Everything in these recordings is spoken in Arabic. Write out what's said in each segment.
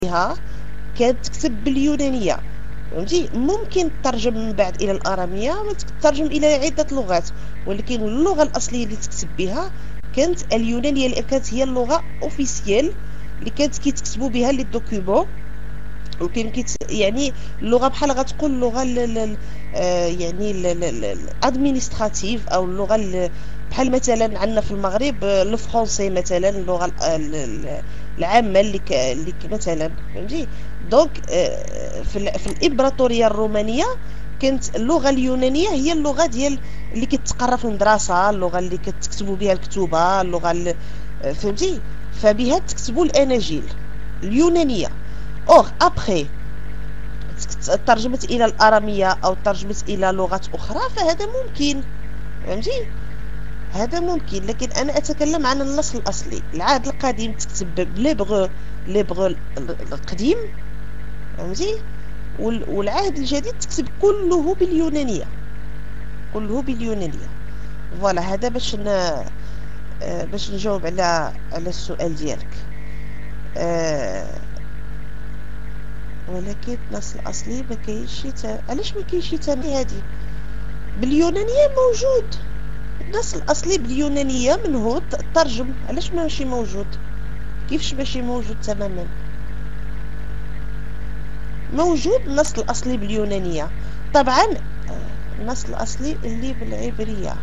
بها كانت تكتب باليونانية، فهمتي. ممكن تترجم من بعد الى الارامية، تترجم الى عدة لغات، ولكن اللغة الاصلية اللي تكتب بها كانت اليونانية، اللي كانت هي اللغة اوفيسيال اللي كانت كيتكتبوا بها لي دوكيومون. وكاين يعني اللغه بحال غتقول اللغه يعني الادمينستراتيف، او اللغه بحال مثلا عندنا في المغرب الفرنسي مثلا، اللغه العامه اللي مثلا، فهمتي. دونك في الامبراطوريه الرومانيه كانت اللغه اليونانيه هي اللغه ديال اللي كتقرا في المدرسه، اللغه اللي كتكتبوا بها الكتوبه، اللغه فهمتي. فبها تكتبوا الاناجيل اليونانيه. اور ابخي ترجمت الى الاراميه او ترجمت الى لغات اخرى، فهذا ممكن، فهمتي. هذا ممكن، لكن انا اتكلم عن النص الاصلي. العهد القديم تكتب بليبغ القديم، فهمتي. والعهد الجديد تكتب كله باليونانيه، كله باليونانيه. فوالا، هذا باش نجاوب على السؤال ديالك. ولكن النص الاصلي ما كاينش علاش ما كاينش تاني هذه باليونانيه؟ موجود النص الاصلي باليونانيه، من هو ترجم، علاش ماشي موجود؟ كيفاش ماشي موجود تماما؟ موجود النص الاصلي باليونانيه طبعا. النص الاصلي اللي بالعبريه،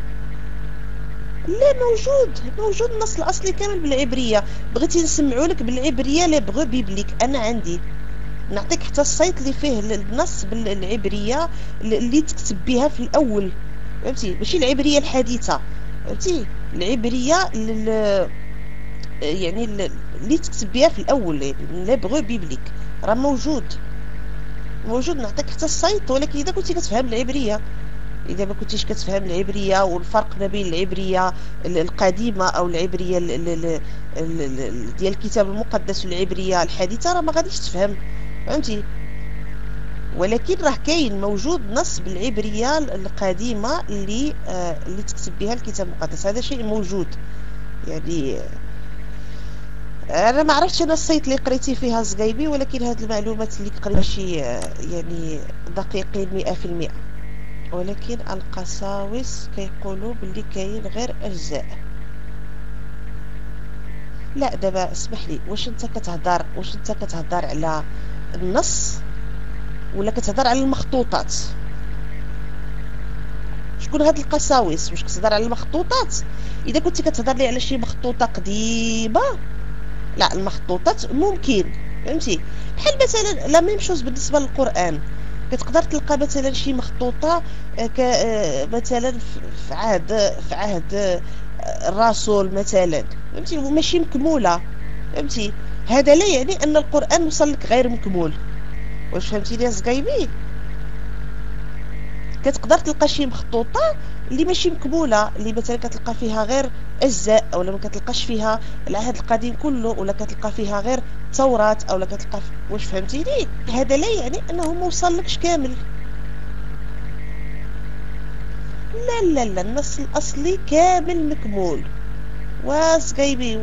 لا موجود النص الاصلي كامل بالعبريه. بغيتي نسمعوا لك بالعبريه لي بغو بيبليك، انا عندي نعطيك حتى السايت اللي فيه النص بالعبريه اللي تكتب بها في الاول، فهمتي. ماشي العبريه الحديثه، فهمتي، العبريه يعني اللي تكتب بها في الاول، يعني لي بغو بيبليك، راه موجود. نعطيك حتى السايت، ولكن اذا كنتي كتفهم العبريه. اذا ما كنتيش كتفهم العبريه والفرق ما بين العبريه القديمه او العبريه ديال الكتاب المقدس والعبريه الحديثه، راه ما غاديش تفهم، فهمتي. ولكن راه كاين موجود نص بالعبريه القديمه اللي تكتب بها الكتاب المقدس، هذا شيء موجود. يعني انا ما عرفتش انا السيت اللي قريتي فيها زقايبي، ولكن هاد المعلومات اللي قريت ماشي يعني دقيقين 100%. ولكن القساوس كيقولوا باللي كاين غير اجزاء. لا دابا اسمح لي، واش انت كتهضر على النص ولا كتهضر على المخطوطات؟ شكون هاد القساوس؟ واش كتهضر على المخطوطات؟ اذا كنتي كتهضر لي على شي مخطوطه قديمه، لا المخطوطات ممكن، فهمتي. بحال مثلا لا ميم شوز بالنسبه للقران، كتقدر تلقى مثلا شي مخطوطه مثلا في عهد الرسول مثلا، فهمتي، وماشي مكموله، فهمتي. هذا لا يعني ان القران وصل لك غير مكمول. واش فهمتيني يا زقايبي؟ كتقدر تلقى شي مخطوطه اللي ماشي مكموله، اللي مثلا كتلقى فيها غير اجزاء، اولا ما كتلقاش فيها العهد القديم كله، ولا كتلقى فيها غير التوراة، اولا كتلقى واش فهمتيني؟ هذا لا يعني انه ما وصلكش كامل. لا النص الاصلي كامل مكمول. واسقايبي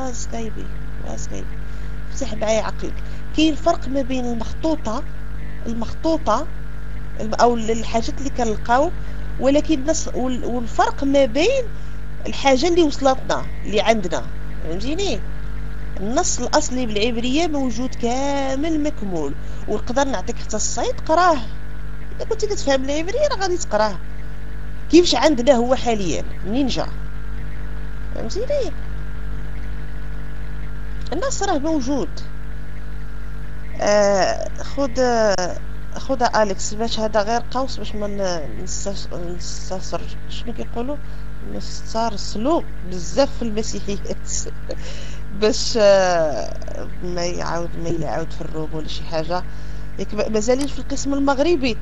فتح معايا عقلك. كاين فرق ما بين المخطوطه او الحاجات اللي كنلقاو، ولكن والفرق ما بين الحاجه اللي وصلتنا اللي عندنا، فهمتيني. النص الاصلي بالعبريه موجود كامل مكمول، ونقدر نعطيك حتى السايت قراه. اذا كنتي كتفهم العبريه راه غادي تقراه كيفاش عندنا هو حاليا نينجا، فهمتيني. النص راه موجود. خذ اليكس باش هذا غير قوس باش ما نستسر شنو كيقولوا، نسترسلوا بزاف في المسيحيات باش ما يعاود في الروم ولا شي حاجه. ياك مازالين في القسم المغربي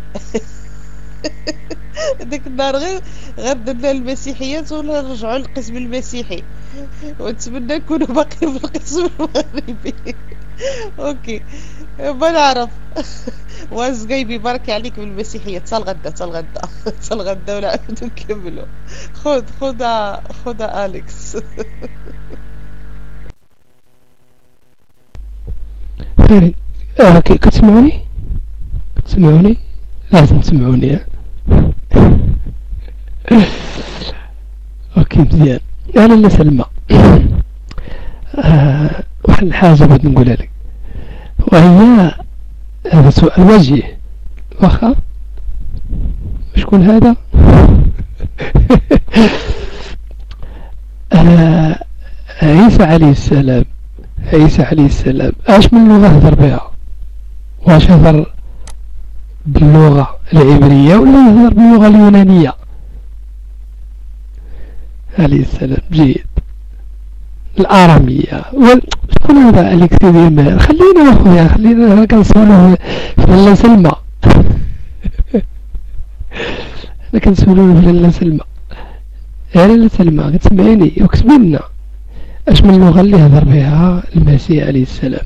داك النهار غير درنا المسيحيات ولا نرجعوا للقسم المسيحي، ونتمنى نكونوا باقيين في القسم المغربي. اوكي ما نعرف. وزقايبي بارك عليك بالمسيحية. تا الغدا تا الغدا ونعاودو نكملو. خذ أليكس. بخير. كتسمعوني؟ تسمعوني؟ لازم تسمعوني. اوكي مزيان. انا لا سلمى. واحد الحاجة بغيت نقولها لك، وهي هذا سؤال وجيه. واخا شكون هذا؟ عيسى عليه السلام، عيسى عليه السلام اش من لغة هضر بها؟ واش هضر باللغة العبرية ولا هضر باللغة اليونانية عليه السلام؟ جيد. الآرامية شكون هذا أليكس ديال؟ خلينا أخويا، خلينا كنسولو في لاله سلمى. أنا كنسولو في لاله سلمى. يا لاله سلمى كتسمعيني؟ وكتبي لنا اش من اللغة اللي هضر بها المسيح عليه السلام؟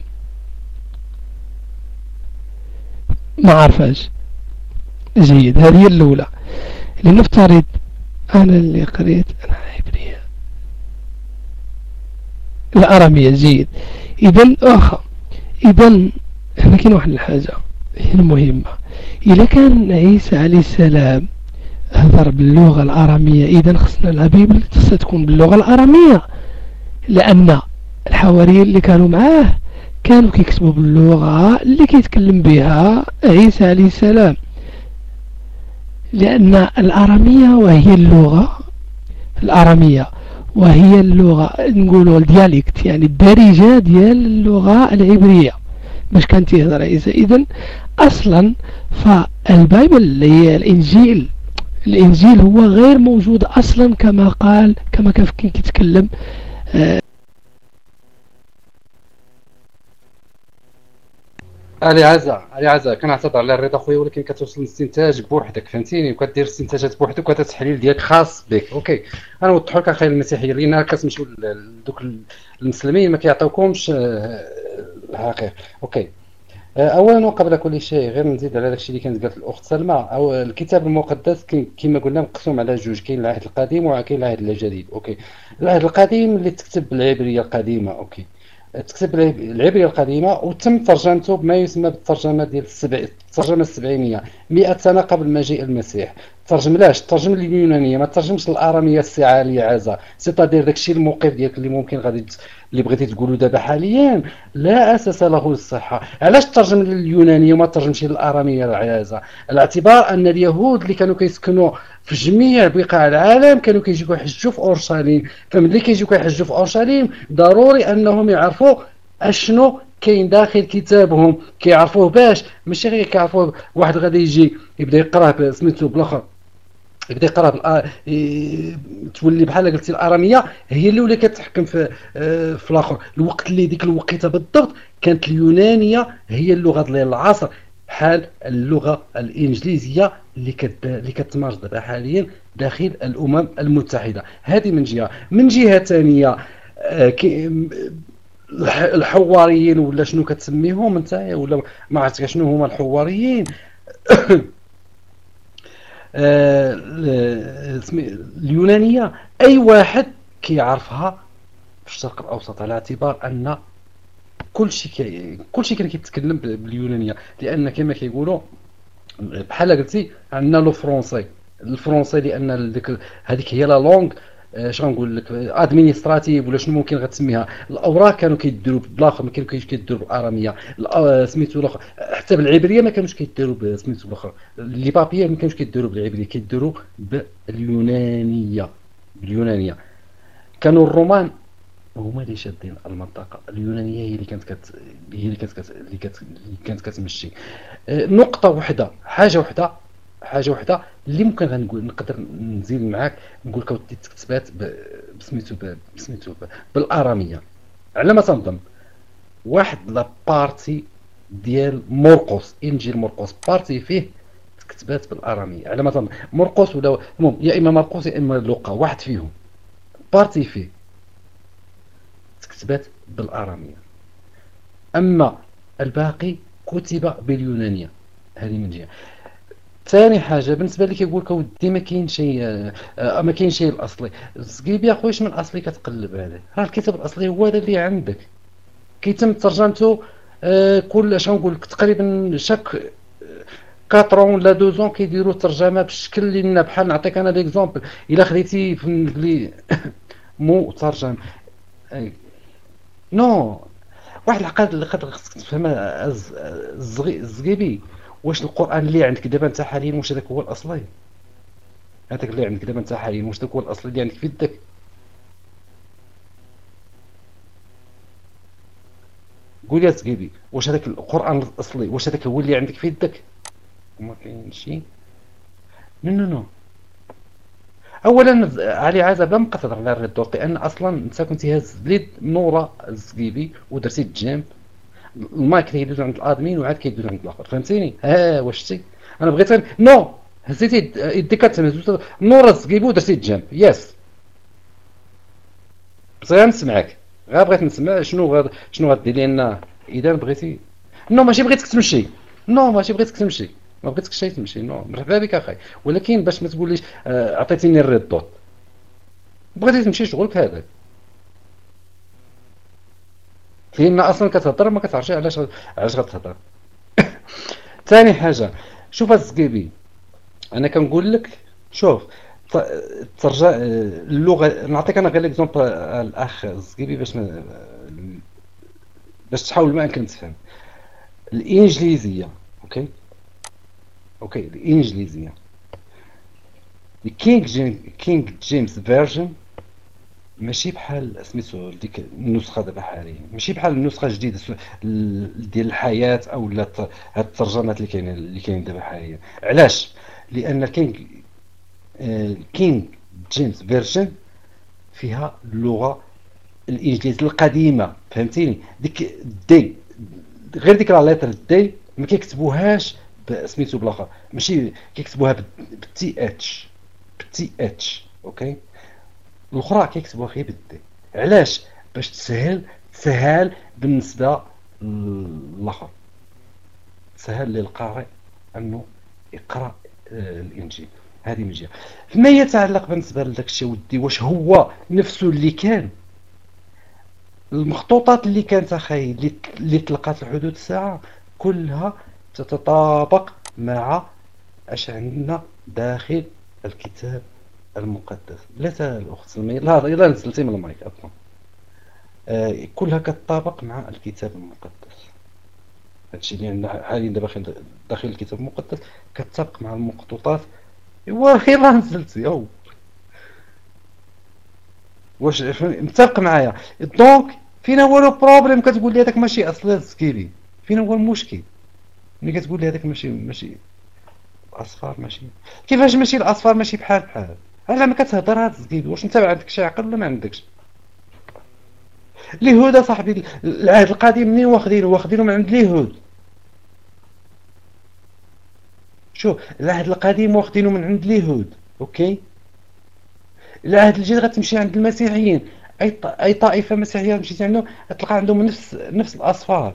ما عارفاش. جيد، هذه هي الأولى. لنفترض أنا اللي قريت أنا عبرية الآرامية. جيد. إذن إذن هنا كاين واحد الحاجة هي المهمة. إذا كان عيسى عليه السلام هضر باللغة الآرامية، إذن خصنا البيبل خصها تكون باللغة الآرامية، لأن الحواريين اللي كانوا معاه كانوا كيكتبوا باللغة اللي كيتكلم بها عيسى عليه السلام، لأن الآرامية وهي اللغة الآرامية وهي اللغة نقولوا الديالكت، يعني الدارجة ديال اللغة العبرية باش كانت يهضر عيسى. إذن أصلا فالبايبل اللي هي الإنجيل هو غير موجود أصلا كما كان كيتكلم. علي عزا كنعتذر على الرضا خويا، ولكن كتوصل الاستنتاج بوحدك، فهمتيني، وكدير استنتاجات بوحدك وهذا التحليل ديالك خاص بك. اوكي انا نوضحوا لك اخي المسيحيه، لان كتمشيو لدوك المسلمين ما كيعطيوكمش الحقيقه. اوكي اولا وقبل كل شيء غير نزيد على داكشي اللي كانت قالت الاخت سلمى. او الكتاب المقدس كما قلنا مقسوم على جوج، كاين العهد القديم وكاين العهد الجديد. اوكي العهد القديم اللي تكتب بالعبريه القديمه، اوكي تكتب العبريه القديمه وتم ترجمته بما يسمى بالترجمه ديال الترجمه السبعينيه 100 سنه قبل مجيء المسيح. ترجم اليونانيه، ما ترجمش الاراميه السعاليه عزا. سيتادير داكشي الموقف ديالك اللي ممكن غادي اللي بغيتي تقولوا دابا حاليا لا اساس له للصحه. علاش ترجم لليونانيه وما ترجمش للاراميه العزا؟ على اعتبار ان اليهود اللي كانوا كيسكنوا في جميع بقاع العالم كانوا كيجيو يحجوا في اورشليم، فملي كيجيو يحجوا في اورشليم ضروري انهم يعرفوا اشنو كاين داخل كتابهم، كيعرفوه باش ماشي غير كيعرفوه واحد غادي يجي يبدا يقراه سميتو بالاخر، يبدا يقرا تولي بحال قلتي الاراميه هي اللي كتحكم في الاخر. الوقت اللي ديك الوقيته بالضبط كانت اليونانيه هي اللغه ديال العصر، بحال اللغه الانجليزيه اللي كتمارس دابا حاليا داخل الامم المتحده. هذه من جهه. من جهه ثانيه الحواريين ولا شنو كتسميهم انت ولا ما عرفتش شنو هما الحواريين. اليونانيه اي واحد كيعرفها في الشرق الاوسط، على اعتبار ان كل شيء كان كيتكلم باليونانيه، لان كما كيقولوا بحال قلتي عندنا لو الفرونسي لان هذيك هي لا لونغ اش غنقول لك ادمينستراتيف ولا شنو ممكن غتسميها. الاوراق كانوا كيديروا بالاخر، ما كانوش كيديروا بالاراميه سميتو الاخر، حتى بالعبريه ما كانوش كيديروا سميتو الاخر لي بابيير ما كانوش كيديروا بالعبريه، كيديروا باليونانيه. كانوا الرومان هما اللي شادين المنطقه اليونانيه، هي اللي كانت كتمشي. نقطه واحده، حاجه واحده اللي ممكن غنقول نقدر نزيد معاك، نقول لك ودي تكتبات بسميتو بالاراميه. على ما تنظن واحد لا بارتي ديال مرقس، انجيل مرقس بارتي فيه تكتبات بالاراميه على ما تنظن. مرقس ولا المهم يا اما مرقس يا اما لوقا، واحد فيهم بارتي فيه تكتبات بالاراميه، اما الباقي كتب باليونانيه. هذه من جهه. ثاني حاجه بالنسبه لي كيقول لك ودي ما كاين شيء الاصلي. زقيبي يا خويا من الاصلي كتقلب عليه؟ راه الكتاب الاصلي هو هذا اللي عندك، كيتم ترجمته كل اش نقول لك تقريبا شاك 4 ولا 2 كيديروا ترجمه بالشكل اللي لنا. بحال نعطيك انا ليكزومبل، الا خديتي في الانجليزي مو ترجم نو واحد العقاد اللي خصك تفهمها الزغيبي. واش القران اللي عندك دابا انت حاليا واش هذاك هو الاصلي؟ هذاك اللي عندك دابا انت حاليا واش داك هو الاصلي اللي عندك في يدك؟ قول يا زغيبي، واش هذاك القران الاصلي واش هذاك هو اللي عندك في يدك؟ وما كاين شي. نو اولا علي عزه بلا ما تهضر على الريد دوق، لان اصلا انت كنتي هاز ليد نوره الزغيبي ودرتي الجيم، المايك كيدوز عند الادمين وعاد كيدوز عند الاخر، فهمتيني؟ واش شتي انا بغيت نو هزيتي يديك تهز نوره الزغيبي ودرتي الجيم. يس بس غنسمعك، غير بغيت نسمع شنو غدير لنا اذا بغيتي. نو ماشي بغيتك تمشي، نو ماشي بغيتك تمشي، ما بغيتكش شي تمشي. نو مرحبا بك اخاي، ولكن باش ما تقوليش عطيتيني الريد دوت، بغيتي تمشي شغلك هذاك. لان اصلا كتهضر ما كتعرفش علاش غتهضر. ثاني حاجه شوف الزغيبي، انا كنقول لك شوف ترجع اللغه. نعطيك انا غير ليكزومبل الاخ الزغيبي باش تحاول ما امكن تفهم الانجليزيه. اوكي الانجليزيه كينغ جيمس فيرجن ماشي بحال سميتو ديك النسخه دابا حاليا، ماشي بحال النسخه الجديده ديال الحياه او لا هاد الترجمات اللي كاينين دابا حاليا. علاش؟ لان كينغ جيمس فيرجن فيها اللغه الانجليزيه القديمه، فهمتيني؟ ديك دي غير ديك لا ليتر دي ما كيكتبوهاش سميتو بالاخر، ماشي كيكتبوها بالتي اتش. اوكي الاخرى كيكتبوها غير بالدي. علاش؟ باش تسهل بالنسبه للاخر، تسهل للقارئ انه يقرا الانجيل. هذه من جهه. فيما يتعلق بالنسبه لداك الشيء ودي واش هو نفسه اللي كان، المخطوطات اللي كانت اخي اللي تلقات الحدود الساعه كلها تتطابق مع اش عندنا داخل الكتاب المقدس. لا الاخت سلمى، لا نزلتي من المايك اصلا. كلها كتطابق مع الكتاب المقدس. هادشي اللي عندنا حاليا دابا داخل الكتاب المقدس كتطابق مع المخطوطات. يلا نزلتي واش متفق معايا؟ دونك فين هو لو بروبليم؟ كتقول لي هذاك ماشي اصل الزكيري، فين هو المشكل؟ ملي كتقول لي هذاك ماشي الاصفار، ماشي كيفاش ماشي الاصفار ماشي بحال على ما كتهضر هاد الزكيري. واش انت عندك شي عقل ولا ما عندكش؟ اليهود صاحبي العهد القديم منين واخدينه من عند اليهود. شوف العهد القديم واخدينه من عند اليهود. اوكي العهد الجديد غتمشي عند المسيحيين، اي طائفه مسيحيه مشيتي عندهم تلقى عندهم نفس الاصفار.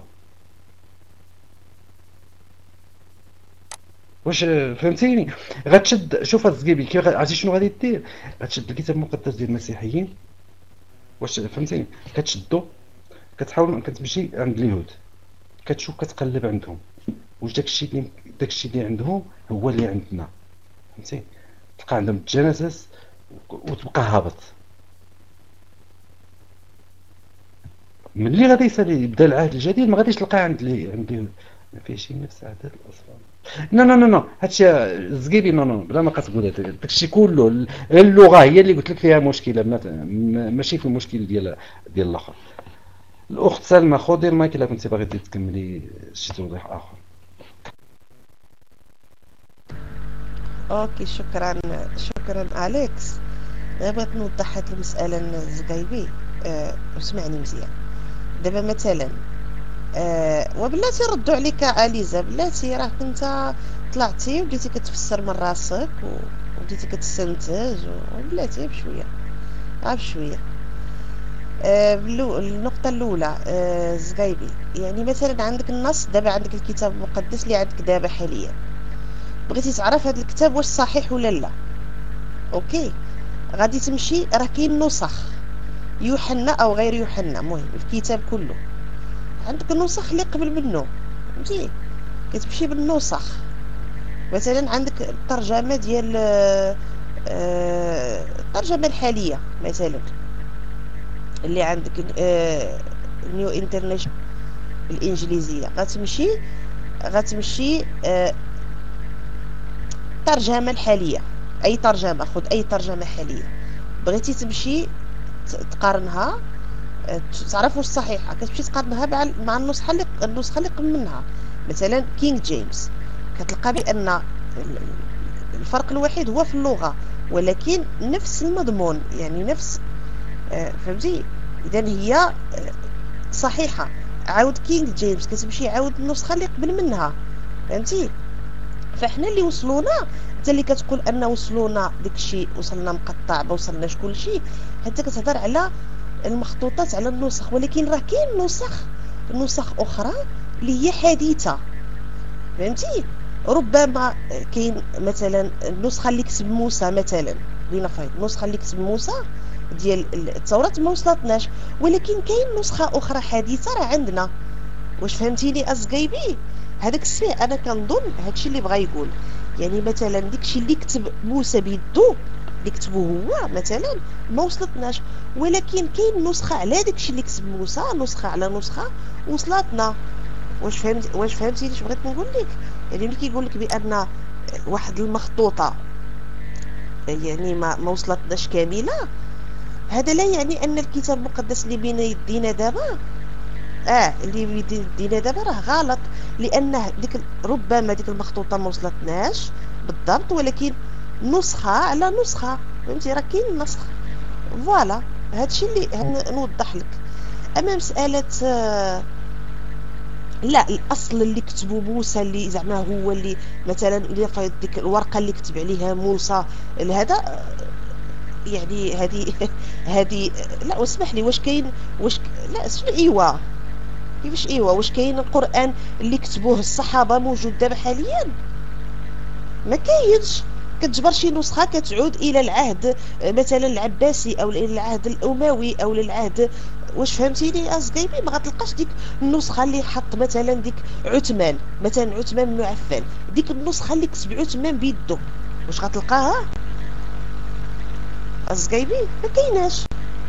واش فهمتيني؟ غتشد شوف الزكيبي كيف عرفتي شنو غادي دير؟ غتشد الكتاب المقدس ديال المسيحيين، واش فهمتيني؟ كتشدو كتحاول كتمشي عند اليهود كتشوف كتقلب عندهم واش داكشي اللي عندهم هو اللي عندنا، فهمتي؟ تلقى عندهم جينيسيس وتبقى هابط. ملي غادي يبدا العهد الجديد ما غاديش تلقاه عند اليهود، ما فيه شي نفس عدد الاصفار. نو هادشي الزكيبي نو بلا ما كتقول داكشي كله. اللغه هي اللي قلت لك فيها مشكله، ماشي في المشكل ديال الاخر. الاخت سلمى خذي المايك الا كنتي باغي تكملي شي توضيح اخر. اوكي شكرا اليكس. بغيت نوضح هاد المساله الزكايبي. اسمعني مزيان. دابا مثلا وبلاتي ردوا عليك عليزه، بلاتي راه كنت طلعتي وبديتي كتفسر من راسك وبديتي كتستنتج وبلاتي بشويه. النقطه الاولى زكايبي، يعني مثلا عندك النص دابا، عندك الكتاب المقدس اللي عندك دابا حاليا، بغيتي تعرف هذا الكتاب واش صحيح ولا لا. اوكي غادي تمشي، راه كاين نسخ يوحنا او غير يوحنا، المهم الكتاب كله عندك النسخ اللي قبل منه، فهمتي، كتمشي بالنسخ. مثلا عندك الترجمه ديال الترجمه الحاليه مثلا اللي عندك نيو انترناشونال الانجليزيه، غتمشي الترجمه الحاليه، اي ترجمه، خذ اي ترجمه حاليه بغيتي تمشي تقارنها تعرف واش صحيحه، كتمشي تقارنها مع النسخه اللي قبل منها. مثلا كينج جيمس كتلقى بان الفرق الوحيد هو في اللغه، ولكن نفس المضمون، يعني نفس فهمتي، اذا هي صحيحه. عاود كينج جيمس كتمشي عاود النسخه اللي قبل منها، فهمتي. فاحنا اللي وصلونا، انت اللي كتقول ان وصلونا داكشي، وصلنا مقطع، ما وصلناش كلشي، حتى كتهضر على المخطوطات، على النسخ. ولكن راه كاين نسخ اخرى اللي هي حديثه، فهمتي. ربما كاين مثلا النسخه اللي كتب موسى، مثلا لنفرض النسخه اللي كتب موسى ديال التوراة ما وصلتناش، ولكن كاين نسخه اخرى حديثه راه عندنا. واش فهمتيني أزقايبي؟ هذاك الشيء انا كنظن هادشي اللي بغا يقول، يعني مثلا داكشي اللي كتب موسى بيدو، اللي كتبو هو مثلا ما وصلتناش، ولكن كاين نسخه على داكشي اللي كتب موسى، نسخه على نسخه وصلتنا. واش فهمتي اش بغيت نقول لك؟ يعني ملي كيقول لك بان واحد المخطوطه يعني ما وصلتناش كامله، هذا لا يعني ان الكتاب المقدس اللي بين يدينا دابا اللي بين يدينا دابا راه غلط، لان ربما ديك المخطوطه ما وصلتناش بالضبط، ولكن نسخه على نسخه، فهمتي، راه كاين نسخ. فوالا هادشي اللي نوضح لك. اما مساله لا، الاصل اللي كتبوا موسى، اللي زعما هو اللي مثلا اللي فايض ديك الورقه اللي كتب عليها موسى، هذا يعني هذه لا، واسمح لي، لا شنو ايوا كيفاش ايوا؟ واش كاين القران اللي كتبوه الصحابه موجود دابا حاليا؟ ما كاينش. كتجبر شي نسخه كتعود الى العهد مثلا العباسي، او الى العهد الاموي، او للعهد، واش فهمتيني أزقايبي؟ ما غتلقاش ديك النسخه اللي حط مثلا ديك عثمان بن عفان، ديك النسخه اللي كتب عثمان بيدو، واش غتلقاها أزقايبي؟ ما كايناش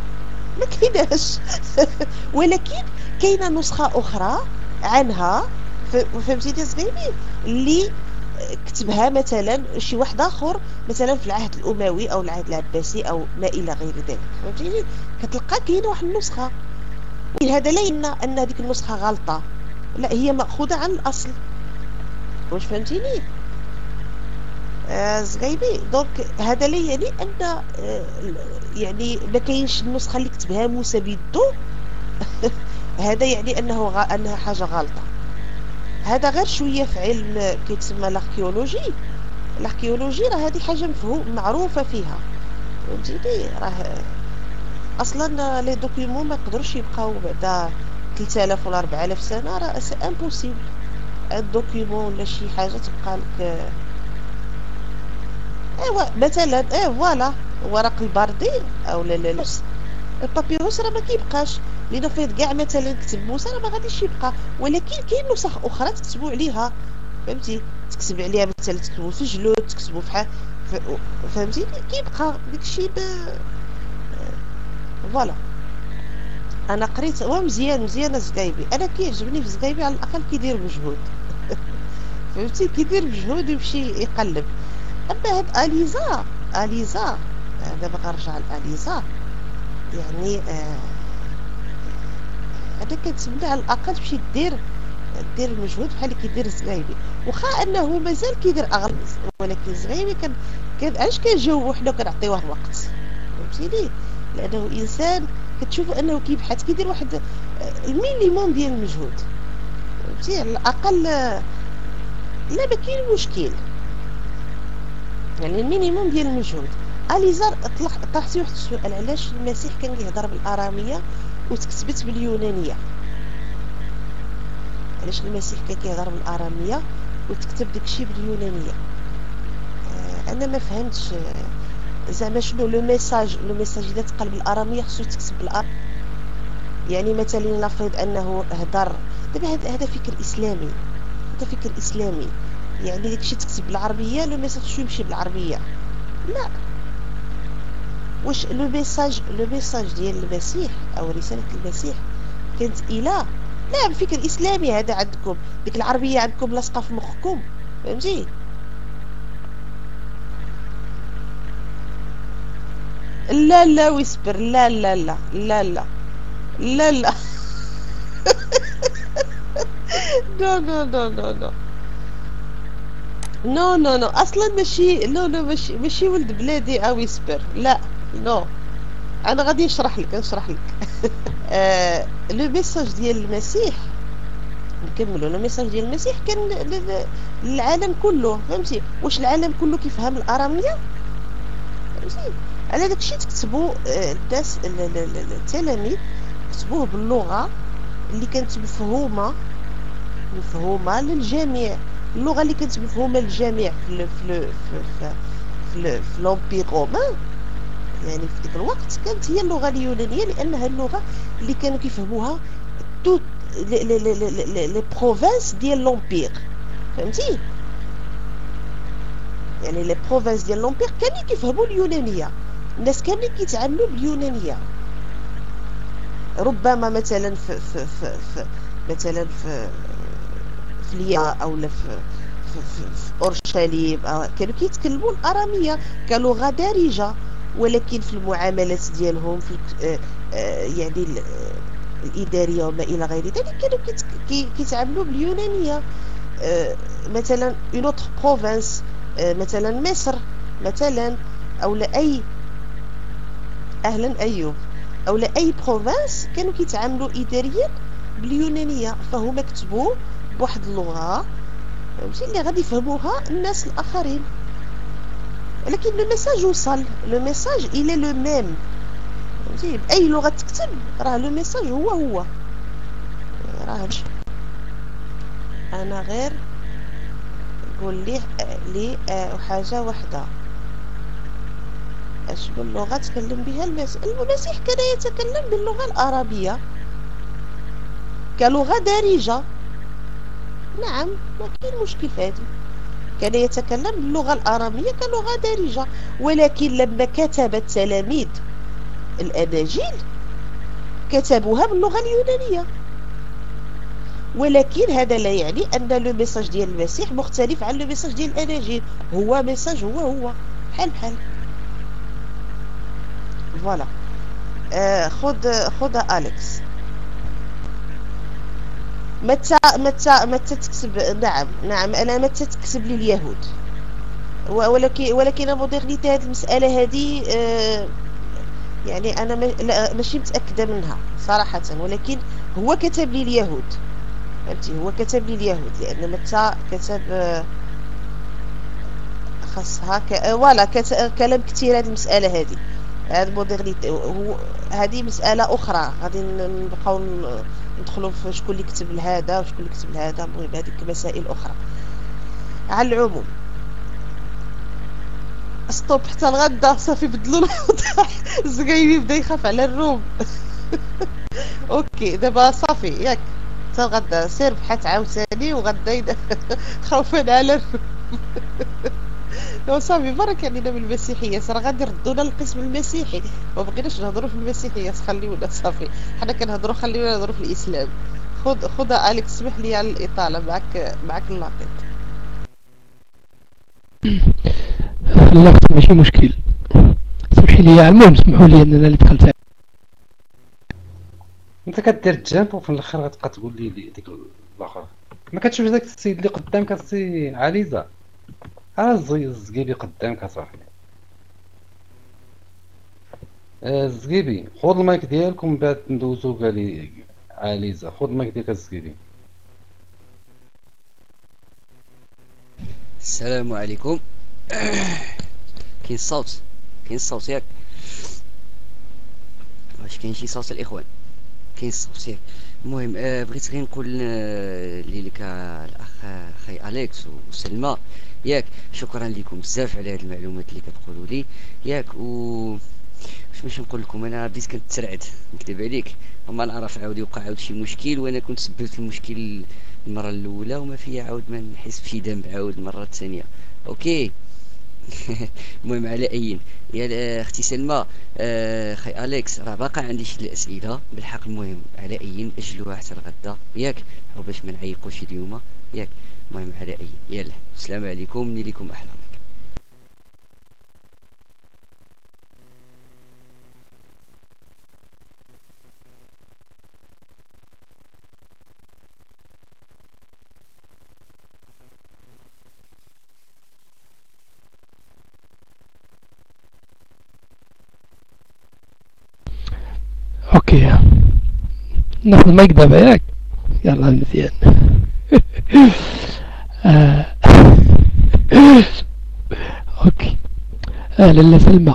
ولكن كاينه نسخه اخرى عنها، فهمتيني أزقايبي، اللي كتبها مثلا شي واحد اخر مثلا في العهد الاموي او العهد العباسي او ما الى غير ذلك، فهمتيني. كتلقى كاينه واحد النسخه، هذا لا يعني ان هذيك النسخه غلطه، لا، هي ماخوذه عن الاصل. واش فهمتيني زغيبي؟ دونك هذا لا يعني ان يعني ما كاينش النسخه اللي كتبها موسى بيدو هذا يعني انها حاجه غلطه. هذا غير شويه في علم كيتسمى الاركيولوجي، راه هذه حاجه مفهوم معروفه فيها، فهمتيني. راه اصلا لي دوكيومون ما يقدروش يبقاو بعد 3000 ولا 4000 سنه، راه سي امبوسيبل الدوكيومون ولا شي حاجه تبقى لك. ايوا مثلا فوالا ورق البردين او البابيروس راه ما كيبقاش، لأنه فايت كاع مثلا كتب موسى راه ما غاديش يبقى، ولكن كاين نسخ اخرى تكتبوا عليها، فهمتي، تكتب عليها مثلا تكتبوا في جلود، تكتبوا في فهمتي، كيبقى داكشي فوالا. انا قريت هو مزيان زقايبي، انا كيعجبني في زقايبي على الاقل كيدير مجهود فهمتي، كيدير مجهود ويمشي يقلب. اما هاد اليزا دابا غنرجع لاليزا، يعني انا كنتمنى على الاقل تمشي دير مجهود بحال اللي كيدير زغيبي، واخا انه مازال كيدير اغلب، ولكن زغيبي كان علاش كنجاوبو حنا وكنعطيوه الوقت، فهمتيني، لانه انسان كتشوفوا انه كيبحث كيدير واحد المينيموم ديال المجهود، فهمتي، على الاقل لا ما كاين مشكل، يعني المينيموم ديال المجهود. اليزار طرحتي واحد السؤال، علاش المسيح كان كيهضر بالاراميه وتكتبت باليونانيه؟ علاش المسيح كان كيهضر بالاراميه وتكتب داكشي باليونانيه؟ انا ما فهمتش زعما شنو لو ميساج اذا تقال بالاراميه خصو تكتب بالاراميه. يعني مثلا نفرض انه هضر دابا هذا فكر اسلامي، هذا فكر اسلامي. يعني داكشي تكتب بالعربيه لو ميساج شو يمشي بالعربيه؟ لا. واش لو ميساج ديال المسيح او رساله المسيح كانت الى لا بفكر اسلامي؟ هذا عندكم ديك العربيه عندكم لاصقه في مخكم، فهمتي؟ لا لا ويسبر، لا لا لا لا لا لا لا نو نو نو نو نو نو نو نو اصلا ماشي نو ماشي ولد بلادي او يسبر، لا نو. انا غادي نشرح لك لو ميساج ديال المسيح، نكملوا. لو ميساج ديال المسيح كان للعالم كله، فهمتي؟ واش العالم كله كيفهم الاراميه؟ فهمتي؟ على داكشي تكتبوا الناس التلاميذ كتبوه باللغه اللي كانت مفهومه للجميع، اللغه اللي كانت مفهومه للجميع في لومبيغ رومان. يعني في ذاك الوقت كانت هي اللغه اليونانيه، لانها اللغه اللي كانوا كيفهموها توت لي بروفانس ديال لومبيغ، فهمتي؟ يعني لي بروفانس ديال لومبيغ كانوا كيفهموا اليونانيه، الناس كاملين كيتعاملوا باليونانيه. ربما مثلا مثلا في ليا او في اورشليم كانوا كيتكلموا الاراميه كلغه دارجه، ولكن في المعاملات ديالهم في يعني الاداريه وما الى غير ذلك كانوا كيتعاملوا باليونانيه. مثلا اون اوتر بروفانس، مثلا مصر مثلا، او لاي اهلا ايوب، او لاي بروفانس كانوا كيتعاملوا اداريا باليونانيه، فهما كتبوا بواحد اللغه فهمتي اللي غادي يفهموها الناس الاخرين. لكن لو ميساج وصل، لو ميساج الى لو ميم، فهمتي؟ باي لغه تكتب راه لو ميساج هو راه. انا غير قول لي حاجه واحده، اش باللغه تكلم بها المسيح كان يتكلم باللغه العربيه كلغه دارجه. نعم، ما كاين مشكل في هذه، كان يتكلم باللغه الاراميه كلغه دارجه، ولكن لما كتب التلاميذ الاناجيل كتبوها باللغه اليونانيه. ولكن هذا لا يعني ان لو ميساج ديال المسيح مختلف عن لو ميساج ديال الاناجيل، هو ميساج هو بحال فوالا. خذ اليكس. متى تكتب؟ نعم انا متى تكتب لي اليهود، ولكن مودرنيتي هذه المساله هذه يعني انا ماشي متاكده منها صراحه، ولكن هو كتب لي اليهود، فهمتي؟ هو كتب لي اليهود لان متى كتب خاصها فوالا كلام كثير هذه المساله هذه. هذه مودرنيتي، هذه مساله اخرى غادي نبقاو ندخلوا في شكون اللي كتب لهذا وشكون اللي كتب لهذا، المهم هذيك مسائل اخرى. على العموم ستوب حتى الغدا صافي بدلوا الوضع. الزقايبي بدا يخاف على الروم. اوكي دابا صافي ياك حتى الغدا، سير بحث عاوتاني وغدا خوفا على الروم. صافي برك علينا من المسيحيه، راه غادي يردونا للقسم المسيحي، ما بغيناش نهضروا في المسيحيه، خليونا صافي حنا كنهضروا، خليونا نهضروا في الاسلام. خذ اليكس، اسمح لي على الاطاله، معك اللاقط. لا ماشي مشكل، سمحي لي. المهم سمحوا لي اننا اللي دخلت. انت كدير الجنب وفي الاخر غتبقى تقول لي ديك الاخر. ما كتشوفش داك السيد اللي قدامك السي عليزه؟ الزقيبي قدامك اصاحبي. الزقيبي خذ المايك ديالك ومن بعد ندوزو كاع لي عليزه. خذ المايك ديالك الزقيبي. السلام عليكم. كاين الصوت ياك؟ واش كاين شي صوت الاخوان؟ كاين الصوت ياك؟ المهم بغيت غير نقول لك الاخ خي اليكس وسلمى ياك، شكرا لكم بزاف على هاد المعلومات اللي كتقولوا لي ياك. واش باش نقول لكم، انا بديت كنتسرعد نكذب عليك، وما نعرف عاود يوقع عاود شي مشكل، وانا كنت سببت المشكل المره الاولى وما فيها عاود ما نحس بشي ذنب عاود المره الثانيه. اوكي. المهم على اين يا اختي سلمى، خي اليكس راه باقا عندي شي الاسئله بالحق. المهم على اين اجلوها حتى الغدا ياك، او باش ما نعيقوش اليوم ياك. المهم على اين يلا السلام عليكم، مني لكم احلامك. اوكي ناخذ المايك دابا ياك، يلا مزيان. آه. اوكي لاله سلمى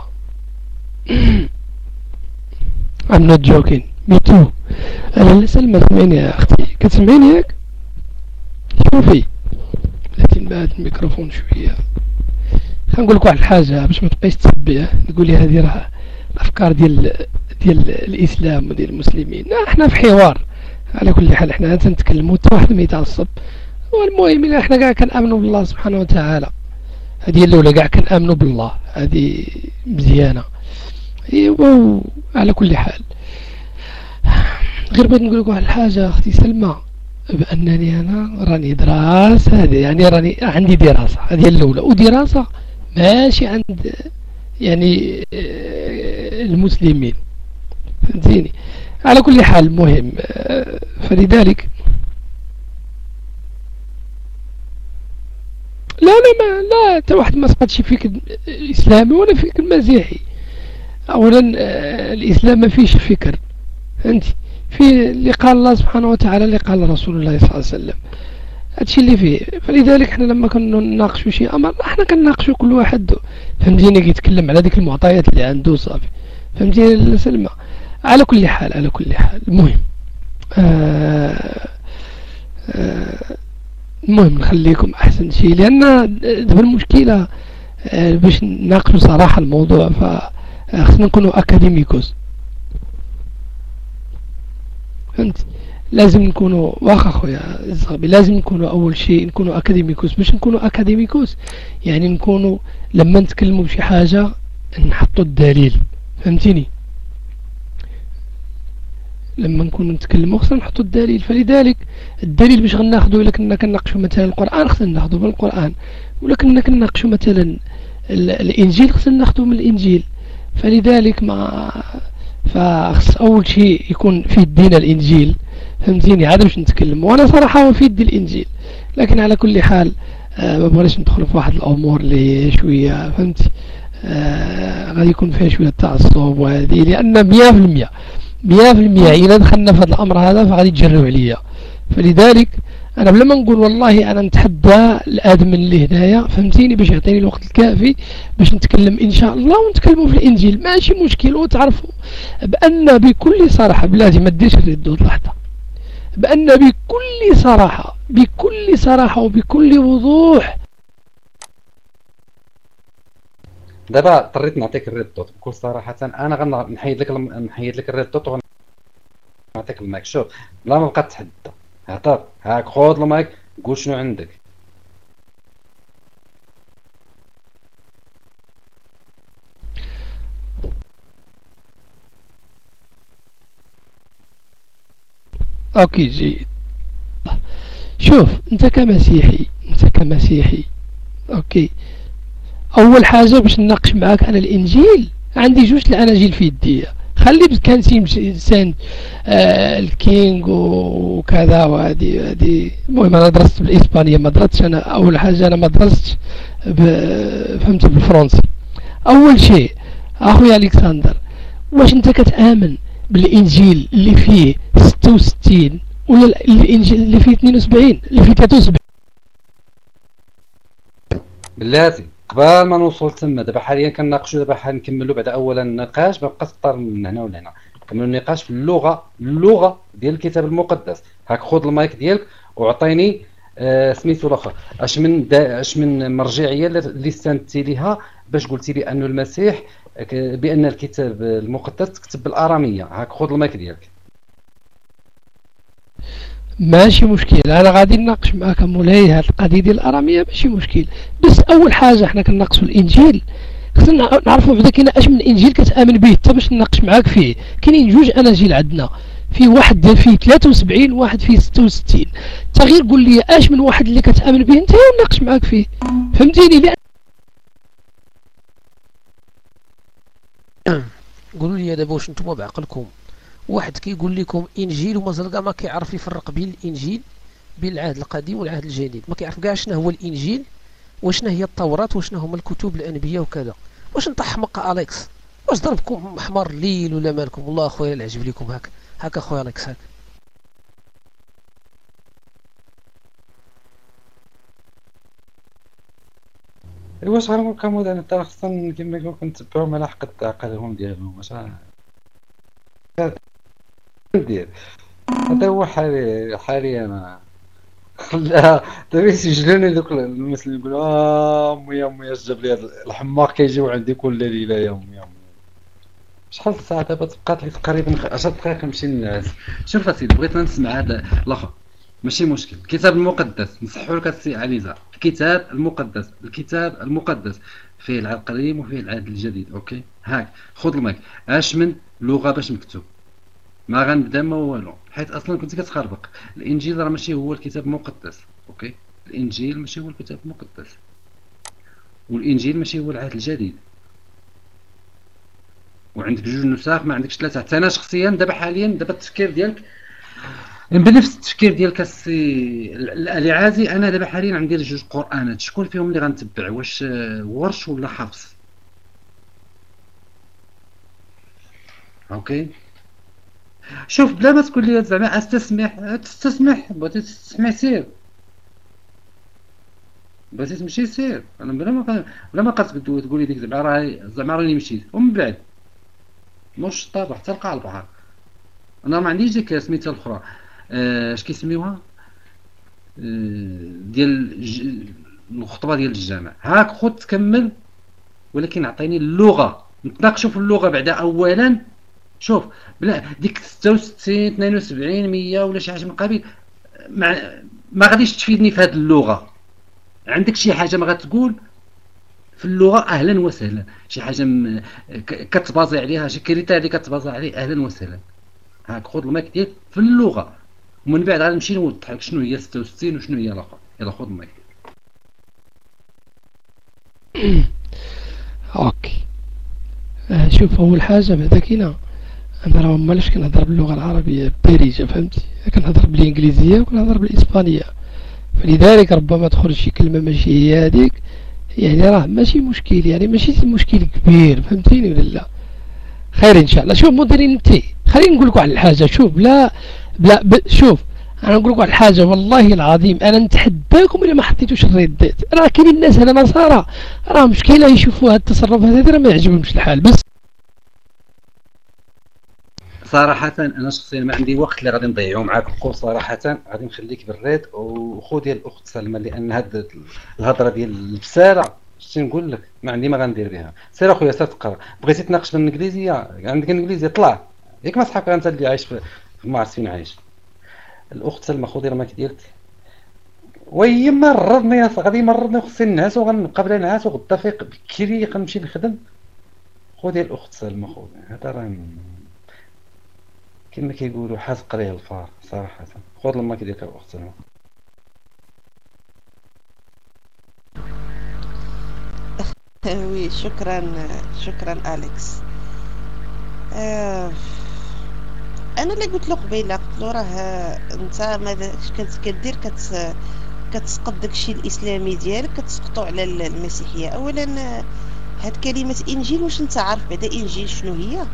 I'm not joking me too. لاله سلمى سمعيني يا اختي، كتسمعيني ياك؟ شوفي لكن بعد الميكروفون شويه. خنقول لك واحد الحاجه باش ما تبقايش تسبي تقولي هذه راه الافكار ديال الاسلام وديال المسلمين. احنا في حوار على كل حال، احنا تنتكلموا حتى واحد ما يتعصب. والمهم الا احنا كاع كنامنوا بالله سبحانه وتعالى، هذه الاولى كاع كنامنوا بالله، هذه مزيانه. ايوا على كل حال غير بغيت نقول لك واحد الحاجه اختي سلمى، بانني انا راني دراسه هذه، يعني راني عندي دراسه هذه الاولى، ودراسه ماشي عند يعني المسلمين، فهمتيني؟ على كل حال المهم فلذلك لا حتى واحد ما سقطش فيك الاسلامي ولا فيك المسيحي. اولا الاسلام ما فيش فكر، فهمتي؟ في اللي قال الله سبحانه وتعالى، اللي قال رسول الله صلى الله عليه وسلم، هادشي اللي فيه. فلذلك احنا لما كنناقشوا شي امر احنا كنناقشوا كل واحد فهمتيني كيتكلم على ديك المعطيات اللي عنده صافي، فهمتيني سلمى؟ على كل حال المهم المهم نخليكم احسن شيء، لان دابا المشكله باش نناقشوا صراحه الموضوع فخصنا نكونوا اكاديميكوس، فهمت؟ لازم نكونوا واخا خويا الزغبي، لازم نكونوا اول شيء نكونوا اكاديميكوس. باش نكونوا اكاديميكوس يعني نكونوا لما نتكلموا بشي حاجه نحطوا الدليل، فهمتيني؟ لما نكونوا نتكلموا خصنا نحطوا الدليل. فلذلك الدليل باش غناخذوا الا كنا كنناقشوا مثلا القران خصنا ناخذوا من القران، ولا كنا كنناقشوا مثلا الانجيل خصنا ناخذوا من الانجيل. فلذلك فخص اول شيء يكون في الدين الانجيل، فهمتيني؟ عاد باش نتكلم، وانا صراحه هو في يدي الانجيل، لكن على كل حال ما بغيتش ندخل في واحد الامور اللي شويه فهمتي غادي يكون فيها شويه تعصب وهذه، لان 100% الا دخلنا في هذا الامر هذا فغادي يتجروا عليا. فلذلك انا بلا ما نقول والله انا نتحدى الادمن اللي هنايا، فهمتيني؟ باش يعطيني الوقت الكافي باش نتكلم ان شاء الله، ونتكلموا في الانجيل ماشي مشكل. وتعرفوا بان بكل صراحه بلاتي ما ديرش الردود لحظه، بان بكل صراحه وبكل وضوح دابا اضطريت نعطيك الريد دوت بكل صراحه. انا غنحيد لك الريد دوت ونعطيك المايك. شوف بلا ما بقى تحدى، هضر هاك، خذ المايك قول شنو عندك. اوكي جيد. شوف انت كمسيحي اوكي، اول حاجه باش نناقش معاك على الانجيل، عندي جوج الاناجيل في يدي، خلي كان سين الكينغ وكذا وهذه المهم انا درست بالاسبانيه، ما درستش انا اول حاجه، انا ما درستش فهمت بالفرنسي. اول شيء اخويا الكسندر، واش انت كتامن بالانجيل اللي فيه 66 ولا الانجيل اللي فيه 72 اللي فيه 73؟ بلاتي قبل ما نوصل تما دابا حاليا كنناقشوا، دابا نكملوا بعد اولا النقاش، ما بقاش تطار من هنا ولا هنا، نكملوا النقاش في اللغه ديال الكتاب المقدس. هاك خذ المايك ديالك وعطيني سميتو الاخر اش من مرجعيه اللي استندتي ليها باش قلتي لي انه المسيح بان الكتاب المقدس تكتب بالاراميه. هاك خذ المايك ديالك. ماشي مشكل، انا غادي نناقش معاك مولاي هاد القضيه ديال الاراميه ماشي مشكل. بس اول حاجه حنا كنناقشوا الانجيل، خصنا نعرفوا بعدا كاين اش من انجيل كتامن به حتى باش نناقش معاك فيه. كاينين جوج اناجيل عندنا، في واحد ديال فيه 73 وواحد فيه 66. تغير قول لي اش من واحد اللي كتامن به انت ونناقش معاك فيه، فهمتيني؟ قولوا لي دابا واش نتوما بعقلكم واحد كيقول لكم انجيل ومازال كاع ما كيعرف يفرق بين الانجيل بين العهد القديم والعهد الجديد، ما كيعرف كاع شنو هو الانجيل وشنو هي التوراة وشنو هما الكتب الانبياء وكذا. واش انت حمق اليكس؟ واش ضربكم حمار الليل ولا مالكم؟ والله اخويا لا عجب لكم هاك اخويا اليكس هاك. واش غنقول كمود انا ترى خصنا كيما كنت نتبعهم على حق عقلهم ديالهم. واش ندير؟ هذا هو حالي انا. خلاها دابا يسجلوني دوك الناس اللي يقولوا امي جاب لي هذا الحماق كيجيو عندي كل ليله يا امي. شحال الساعه دابا؟ تبقات لي تقريبا 10 دقائق نمشي للناس. شوف اسيدي بغيت نسمع هذا الاخر ماشي مشكل. الكتاب المقدس نصحوا لك السي عليزا، الكتاب المقدس فيه العهد القديم وفيه العهد الجديد. اوكي هاك خذ المايك. اش من لغه باش مكتوب؟ ما غنبدا ما والو، حيت اصلا كنت كتخربق. الانجيل راه ماشي هو الكتاب المقدس. اوكي الانجيل ماشي هو الكتاب المقدس، والانجيل ماشي هو العهد الجديد. وعندك جوج نسخ ما عندكش ثلاثه. حتى انا شخصيا دابا حاليا التفكير ديالك بنفس التفكير ديالك السي العازي. انا دابا حاليا عندي جوج قرانات، شكون فيهم اللي غنتبع؟ واش ورش ولا حفص؟ اوكي شوف بلا ما تقول لي زعما تستسمح بغيتي تستسمح سير، بغيتي تمشي سير. انا بلا ما تقول لي ديك زعما راني مشيت ومن بعد موش طابع حتى لقى البحر. انا ما عنديش ديك سميتها الاخرى اش كيسميوها ديال الخطبه ديال الجامع. هاك خذ تكمل، ولكن عطيني اللغه نتناقشوا في اللغه بعدا. اولا شوف بلا ديك 66 72 100 ولا شي حاجه من قبيل ما غاديش تفيدني في هذه اللغه. عندك شي حاجه ما غتقول في اللغه اهلا وسهلا، شي حاجه كتبازي عليها، شي كريتير اللي كتبازي عليه اهلا وسهلا. هاك خذ المايك ديالك في اللغه ومن بعد غنمشي نوضح لك شنو هي 66 وشنو هي الاخر. يلا خذ المايك. اوكي شوف اول حاجه بعدا كاينه، انا راه مالاش كنهضر باللغه العربيه بالدارجه فهمتي، كنهضر بالانجليزيه وكنهضر بالاسبانيه، فلذلك ربما تخرج شي كلمه ماشي هي هذيك، يعني راه ماشي مشكل، يعني ماشي مشكل كبير فهمتيني ولا لا؟ خير ان شاء الله. شوف مديرين انت خليني نقول لكم على الحاجه. شوف شوف انا نقول لكم على الحاجه والله العظيم انا نتحداكم الا ما حطيتوش الردات. راه كاينين الناس هنا نصارى راه مشكله يشوفوا هاد التصرفات هذه راه ما يعجبهمش الحال. بس صراحه انا شخصيا ما عندي وقت اللي غادي نضيعو معاك. نقول صراحه غادي نخليك بالريد وخو ديال الاخت سلمى، لان هاد الهضره ديال البساله شتي نقول لك ما عندي ما غندير بها. سير اخويا سير تقرا. بغيتي تناقش بالانجليزيه عندك الانجليزيه طلع ياك ما صحابك انت اللي عايش في مارس فين عايش. الاخت سلمى خذي المايك ديالك. وي مرضني يا غادي يمرضني خصني نعس وغنبقى بلا نعاس وغدا فيق بكري غنمشي نخدم. خذي الاخت سلمى خذي. هذا راه كما كيقولوا حازق ليه الفار صراحه. خذ المايك ديالك الاخت سلمى. وي شكرا أليكس. انا اللي قلت له قبيله، قلت له راه انت ماذا كدير كتسقط داكشي الاسلامي ديالك كتسقطو على المسيحيه. اولا هاد كلمه انجيل واش انت عارف بعدا انجيل شنو هي؟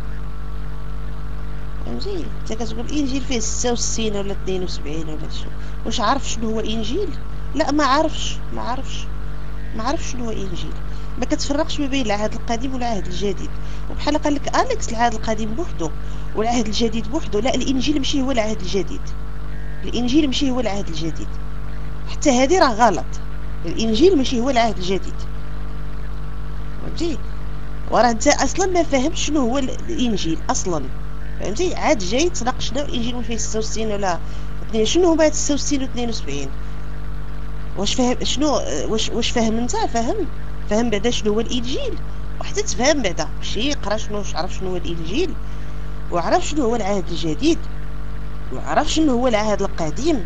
فهمتي انت كتقول انجيل فيه 66 ولا 72 ولا شنو، واش عارف شنو هو انجيل؟ لا ما عارفش شنو هو انجيل. ما كتفرقش ما بين العهد القديم والعهد الجديد. وبحال قال لك أليكس العهد القديم بوحدو والعهد الجديد بوحدو. لا الانجيل ماشي هو العهد الجديد، الانجيل ماشي هو العهد الجديد، حتى هذه راه غلط. الانجيل ماشي هو العهد الجديد فهمتي. وراه انت اصلا ما فاهمش شنو هو الانجيل اصلا، فهمتي؟ عاد جاي تناقش شنو الانجيل واش فيه 66 ولا شنو هما 66 و 72. واش فاهم شنو واش فاهم انت؟ فاهم بعدا شنو هو الانجيل، وحتى تفهم بعدا ماشي يقرا شنو عرف شنو هو الانجيل وعرف شنو هو العهد الجديد وعرف شنو هو العهد القديم.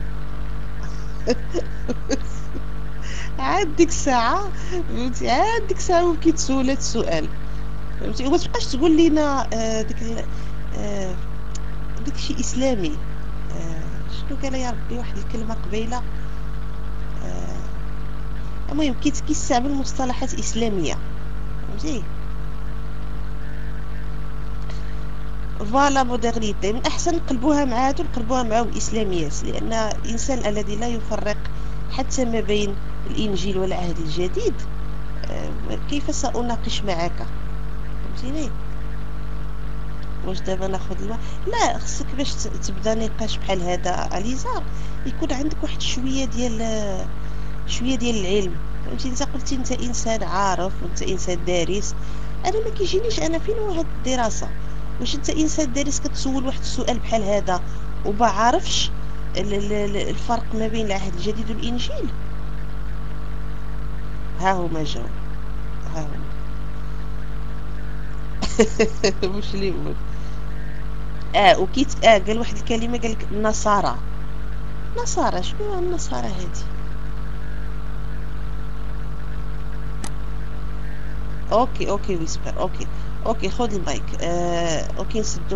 عاد ديك الساعه فهمتي، عاد ديك الساعه ممكن تسول هذا السؤال، فهمتي؟ وما تبقاش تقول لينا داك شي اسلامي. شنو قال يا ربي واحد الكلمه قبيله، المهم كيستعمل مصطلحات اسلاميه، فهمتي؟ فوالا مودرنيتي، من احسن نقلبوها مع هادو نقلبوها معاهم الاسلاميات، لان الانسان الذي لا يفرق حتى ما بين الانجيل والعهد الجديد كيف سأناقش معك؟ فهمتيني؟ واش دابا ناخذ الماء؟ لا، خصك باش تبدا نقاش بحال هذا اليزا يكون عندك واحد شويه ديال العلم، فهمتي؟ انت قلتي انت انسان عارف وانت انسان دارس، انا ما كيجينيش انا فين هو هاد الدراسه. واش انت انسان دارس كتسول واحد السؤال بحال هذا وما عارفش الفرق ما بين العهد الجديد والانجيل؟ ها هما جاو، ها هما. مش اللي يقول وكيت قال واحد الكلمه، قال لك النصارى. شنو النصارى هادي؟ اوكي ويسبر، اوكي خذ المايك. اوكي نسدو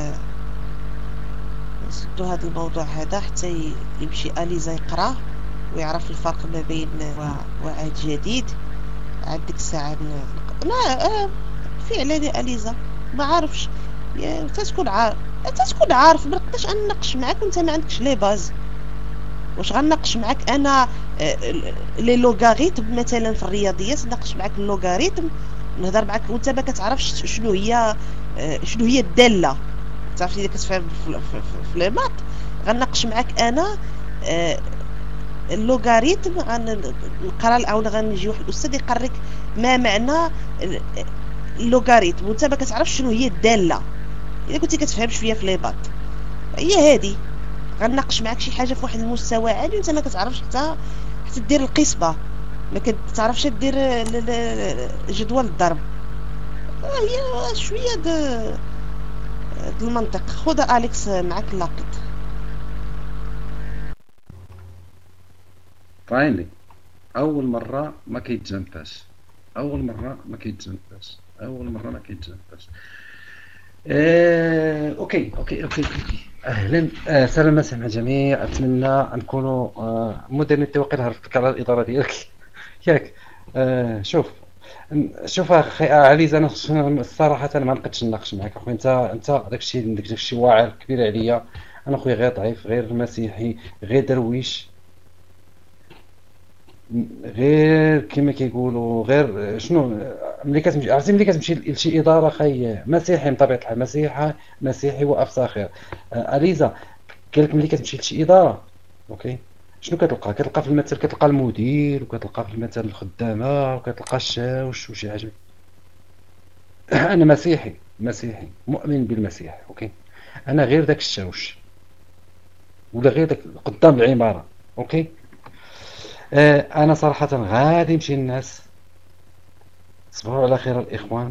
هاد الموضوع هذا حتى يمشي اليزا يقراه ويعرف الفرق ما بين وعهد جديد. عاد ديك الساعه ما فعلا يا اليزا ما عارفش، تكون عارف. ما نقدرش نناقش معاك وانت ما عندكش لي باز. واش غنناقش معاك انا لي لوغاريتم مثلا في الرياضيات؟ نناقش معاك اللوغاريتم، نهضر معاك وانت ما كتعرفش شنو هي الداله؟ تعرف اذا كتفهم في لي مات غنناقش معاك انا اللوغاريتم، غنقرا او غنجي واحد الاستاذ يقريك ما معنى اللوغاريتم وانت ما كتعرفش شنو هي الداله. اذا كنتي كتفهمش فيا في لي مات هي هادي، غنناقش معاك شي حاجه في واحد المستوى عالي وانت ما كتعرفش حتى دير القسمه، ما كتعرفش دير جدول الضرب. هي شويه د المنطق. خذ اليكس معاك اللاقط. فاينلي اول مره ما كيتجنباش. اوكي اهلا سلام سمع جميع. اتمنى نكونوا مودرنيتي وقيل هرفتك على الاداره ديالك ياك. شوف اخي عليز، انا الصراحه انا ما نقدش نناقش معك اخويا. انت داكشي واعر كبير عليا. انا خويا غير ضعيف، غير مسيحي، غير درويش، غير كما كيقولوا غير شنو. ملي كتمشي عرفتي ملي كتمشي لشي اداره خي مسيحي من طبيعه الحال، مسيحي وافتخر. اليزا قالك ملي كتمشي لشي اداره اوكي شنو كتلقى في المثل؟ كتلقى المدير، وكتلقى في المثل الخدامه، وكتلقى الشاوش وشي حاجه. انا مسيحي مؤمن بالمسيح اوكي. انا غير داك الشاوش ولا غير داك قدام العماره اوكي. انا صراحه غادي نمشي للناس. صبحوا على خير الاخوان.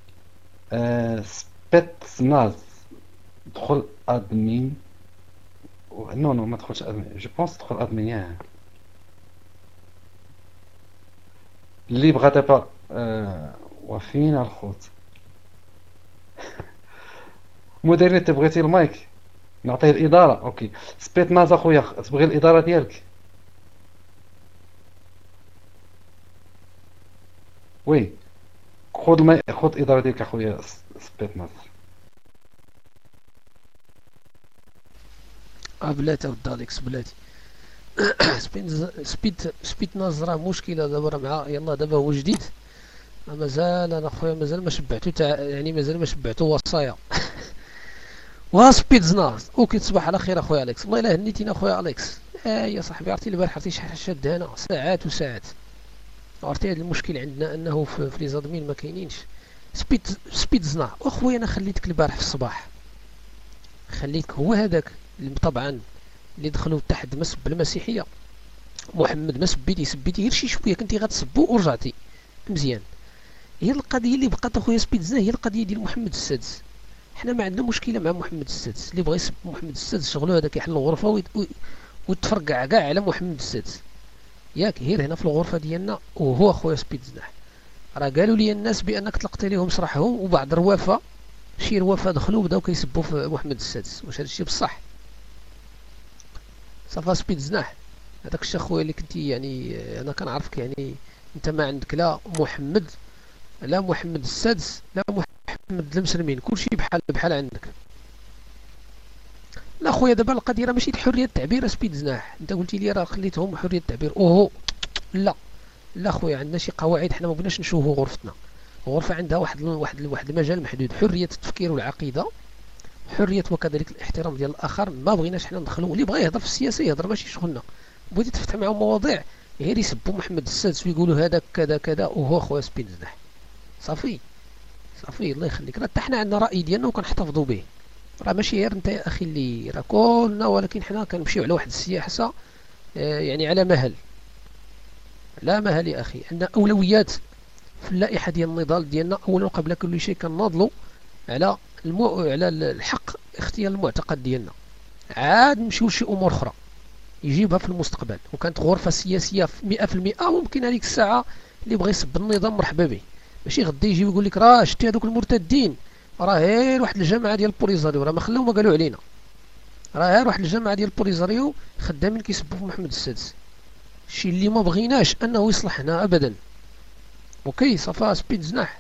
سبيتناز دخل ادمين. نو ما تدخلش ادمين، جو بونس تدخل ادمين ياه. اللي بغى دابا وفين الخوت مديرين تبغيتي المايك نعطيه الاداره اوكي. سبيتناز اخويا تبغي الاداره ديالك؟ وي خذ الاداره ديالك اخويا سبيتناز. بلاتي ود اليكس بلاتي. سبيتناز راه مشكله دابا مع يلا دابا هو جديد مازال. انا خويا مازال ما شبعتو يعني مازال ما شبعتو وصايا. وسبيتناز اوكي. تصبح على خير اخويا اليكس. والله الا هنيتينا اخويا اليكس. يا صاحبي عرفتي البارح عرفتي شحال شاد هنا ساعات وساعات. عرفتي هذا المشكل عندنا انه في لي زادمين ما كاينينش سبيد زنا اخويا انا خليتك البارح في الصباح، خليتك هو هذاك اللي طبعا اللي دخلوا تحت مسب المسيحيه. محمد ما سبيتي غير شي شويه، كنتي غتسبو ورجعتي مزيان. هي القضيه اللي بقات اخويا سبيد زنا، هي القضيه ديال محمد السادس. حنا ما عندنا مشكله مع محمد السادس، اللي بغى يسب محمد السادس شغلو هذا كيحل الغرفه ويتفرقع كاع على محمد السادس. ياك غير هنا في الغرفه ديالنا وهو اخويا سبيد زناح. راه قالوا لي الناس بانك طلقتي لهم صراحهم، وبعض الروافه شي روافه دخلوا بداو كيسبوا في محمد السادس. واش هذا الشيء بصح؟ صافا سبيد زناح، هذاك الشيء اخويا اللي كنتي يعني انا كنعرفك يعني انت ما عندك لا محمد لا محمد السادس لا محمد المسلمين، كلشي بحال عندك. لا خويا دابا القضيه راه ماشي حريه التعبير سبيد زناح. انت قلتي لي راه خليتهم حريه التعبير، اوهو لا خويا عندنا شي قواعد، حنا ما بغيناش نشوفوا غرفتنا. الغرفه عندها واحد المجال محدود، حريه التفكير والعقيده، حريه وكذلك الاحترام ديال الاخر. ما بغيناش حنا ندخلوا، اللي بغى يهضر في السياسه يهضر ماشي شغلنا. بغيتي تفتح معهم مواضيع غير يسبوا محمد السادس ويقولوا هذا كذا كذا وهو خويا سبيد زناح. صافي الله يخليك، راه حتى حنا عندنا راي ديالنا وكنحتفظوا به. راه ماشي غير انت يا اخي اللي راه كلنا، ولكن حنا كنمشيو على واحد السياسه يعني على مهل يا اخي. عندنا اولويات في اللائحه ديال النضال ديالنا. اولا قبل كل شيء كنناضلوا على على الحق اختيار المعتقد ديالنا، عاد نمشيو لشي امور اخرى يجيبها في المستقبل. وكانت غرفه سياسيه 100% ممكن هذيك الساعه اللي بغى يسب النظام مرحبا به. ماشي غدا يجي ويقول لك راه شتي هذوك المرتدين راه غير واحد الجماعه ديال البوليزاريو، راه ما خلاو ما قالوا علينا، راه غير واحد الجماعه ديال البوليزاريو خدامين كيسبوا في محمد السادس. الشيء اللي ما بغيناش انه يصلح هنا ابدا. اوكي صافا سبيد زناح،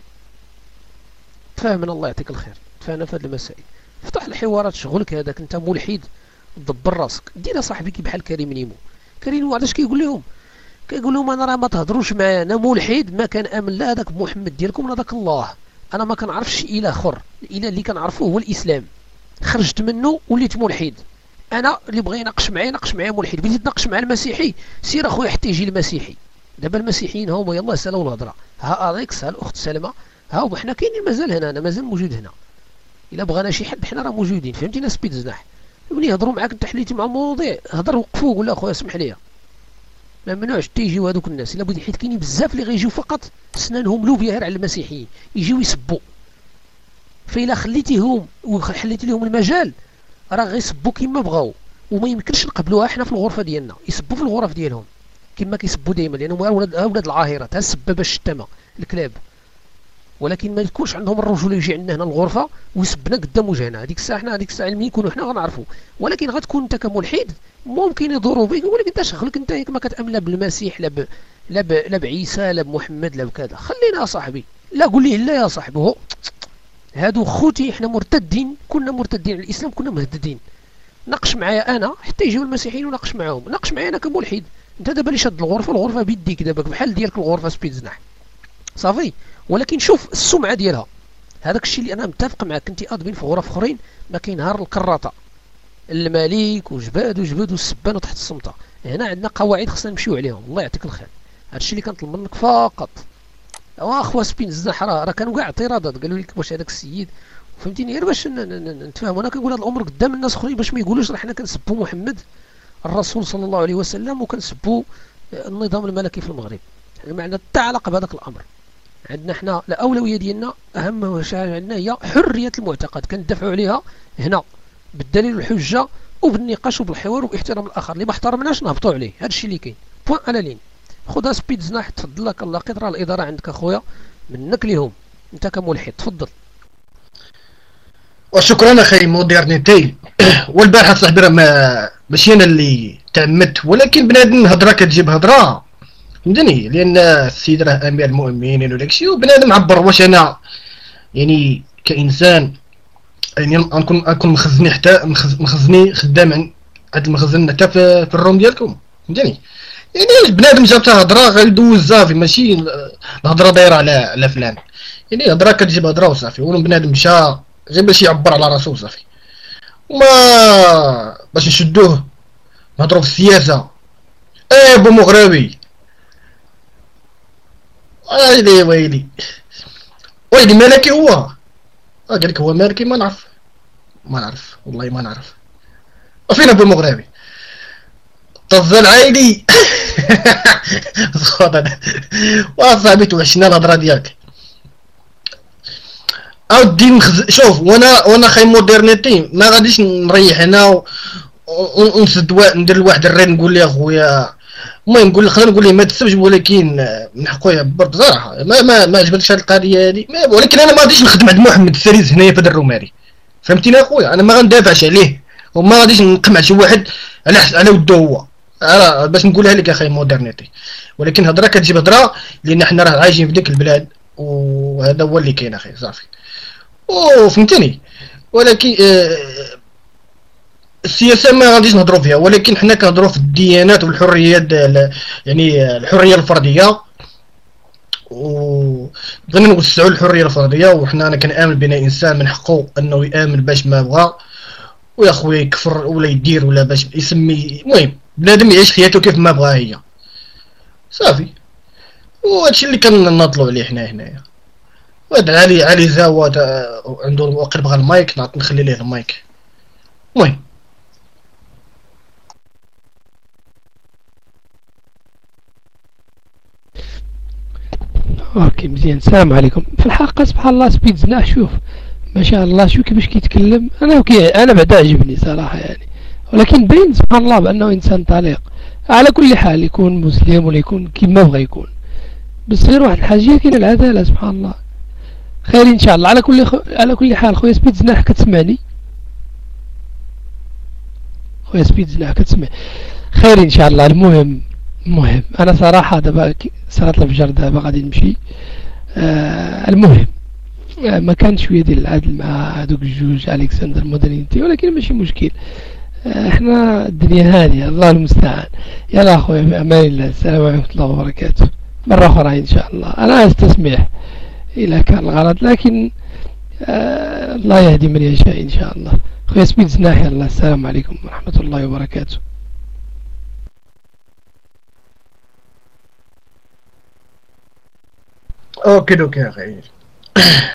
تفاهمنا الله يعطيك الخير، تفاهمنا في هذه المسائل. فتح الحوارات شغلك هذاك، انت ملحد دبر راسك. دير صاحبي كي بحال كريم نيمو علاش كيقول لهم انا راه ما تهضروش معايا، انا ملحد ما كان امن لا هذاك محمد ديالكم ولا ذاك الله، انا ما كنعرفش اله اخر، الاله اللي كنعرفه هو الاسلام، خرجت منه وليت ملحد. انا اللي بغى يناقش معايا ملحد، بغيتي تناقش مع المسيحي سير اخويا حتى يجي المسيحي. دابا المسيحيين هما يلاه سالوا الهضره، ها اليكس ها الاخت سلمى ها وحنا كاينين مازال هنا، انا مازال موجود هنا. الا بغانا شي حد حنا راه موجودين، فهمتينا سبيد زناح. ملي يهضروا معاك انت حليتي مع مواضيع هضر وقفوا قول له اخويا اسمح لي، ما ممنوعش تيجيو هذوك الناس. الا بغيتي حيت كاينين بزاف اللي غيجيو فقط سنانهم لوبيا غير على المسيحيين يجيو يسبوا. فإلا خليتيهم وحليتي لهم المجال راه غيسبوا كما بغاو، وما يمكنش نقبلوها حنا في الغرفه ديالنا. يسبوا في الغرف ديالهم كما كيسبوا دائما، لانهم اولاد العاهرات، ها السبابه الشتامه الكلاب. ولكن ما يكونش عندهم الرجوله يجي عندنا هنا الغرفه ويسبنا قدام وجهنا. هذيك الساعه ملي نكونوا حنا غنعرفوا. ولكن غتكون انت كملحد ممكن يضروا بك يقول لك انت شغلك انت ما كتامن لا بالمسيح لا بعيسى لا بمحمد لا بكذا. خلينا يا صاحبي، لا قول لي لا يا صاحبي، هو هادو خوتي حنا مرتدين، كنا مرتدين على الاسلام، كنا مهددين. ناقش معايا انا حتى يجيو المسيحيين وناقش معاهم، ناقش معايا انا كملحد. انت دابا اللي شاد الغرفه بيديك دابا بحال ديالك الغرفه سبيد زناح صافي. ولكن شوف السمعه ديالها، هذاك الشيء اللي انا متفق معك. كنتي ادمين في غرف اخرين ما كاين نهار الكراطه المليك وجباد والسبان وتحت الصمته. هنا عندنا قواعد خصنا نمشيو عليهم. الله يعطيك الخير، هذا الشيء اللي كنطلب منك فقط. اخويا سبيد زناح راه كانوا كاع اعتراضات، قالوا لك واش هذاك السيد فهمتيني غير باش نتفاهموا. انا كنقول هاد الامور قدام الناس اخرين باش ما يقولوش راه حنا كنسبوا محمد الرسول صلى الله عليه وسلم وكنسبوا النظام الملكي في المغرب. ما عندنا حتى علاقه بهذاك الامر. عندنا حنا الاولويه ديالنا اهم شيء عندنا هي حريه المعتقد، كندافعوا عليها هنا بالدليل والحجه وبالنقاش وبالحوار وباحترام الاخر. اللي ما احترمناش نهبطوا عليه، هذا الشيء اللي كاين. بوان على لين. خذها سبيد زناح، تفضل لك الله قدر. الاداره عندك اخويا منك ليهم انت كملحد، تفضل. وشكرا اخي موديرنيتي. والبارحه صاحبي راه ماشي انا اللي تعمدت، ولكن بنادم هضره كتجيب هضره فهمتني، لان السيد راه امير المؤمنين وداكشي، وبنادم عبر واش انا يعني كانسان يعني نكون مخزني حتى مخزني خدام عند هاد المخزن حتى في الروم ديالكم فهمتني. يعني بنادم جاب هضره غيدوز صافي، ماشي الهضره دايره على فلان. يعني هضره كتجيب هضره وصافي، بنادم مشى غير باش يعبر على راسو صافي، وما باش نشدوه نهضروا في السياسه. بو مغربي ويلي ويلي مالكي هو قال لك هو مالكي، ما نعرف والله ما نعرف. وفين ابو المغربي طز العايلي صوت وصاحبي توحشنا الهضره ديالك اودي شوف. وانا خاي مودرنيتي ما غاديش نريح هنا ونسد ندير لواحد الريد نقول ليه اخويا. المهم نقول خلينا نقول ليه ما تسبش، ولكن من حقه بصراحه ما عجبتش هذه القضيه هذه. ولكن انا ما غاديش نخدم عند محمد السريز هنايا في هذا الروماري، فهمتيني اخويا؟ انا ما غندافعش عليه وما غاديش نقمع شي واحد على ودو هو باش نقولها لك اخي مودرنيتي. ولكن هضره كتجيب هضره، لان حنا راه عايشين في ديك البلاد وهذا هو اللي كاين اخي صافي. فهمتني؟ ولكن السياسه ما غاديش نهضروا فيها، ولكن حنا كنهضروا في الديانات والحريات، يعني الحريه الفرديه، وبغينا نوسعوا الحريه الفرديه. وحنا انا كنامن بان الانسان من حقه انه يامن باش ما بغى، ويا خويا يكفر ولا يدير ولا باش يسمي. المهم بنادم يعيش حياته كيف ما بغاها هي صافي. وهادشي اللي كنناضلوا عليه حنا هنايا. وهذا علي زاوة عنده وقت بغى المايك نخلي ليه المايك. المهم اوكي مزيان. السلام عليكم. في الحقيقه سبحان الله سبيد زناح شوف ما شاء الله شو كيفاش كيتكلم. انا بعدا عجبني صراحه يعني، ولكن باين سبحان الله بانه انسان طليق. على كل حال يكون مسلم ولا يكون كيما بغى يكون، بس غير واحد الحاجه كاين العداله سبحان الله. خير ان شاء الله. على كل حال خويا سبيد زناح كتسمعني؟ خويا سبيد زناح كتسمع؟ خير ان شاء الله. المهم انا صراحه دابا صلاه الفجر دابا غادي نمشي. المهم ما كان شويه ديال العدل مع هذوك الجوج الكسندر مودرنيتي، ولكن ماشي مشكل. احنا الدنيا هاديه الله المستعان. يلا اخويا في امان الله. السلام عليكم ورحمه الله وبركاته. مره اخرى ان شاء الله. انا استسمح الى كان الغلط، لكن الله يهدي من يشاء ان شاء الله. خويا سبيد زناح يلا. السلام عليكم ورحمه الله وبركاته. اوكي يا اخي.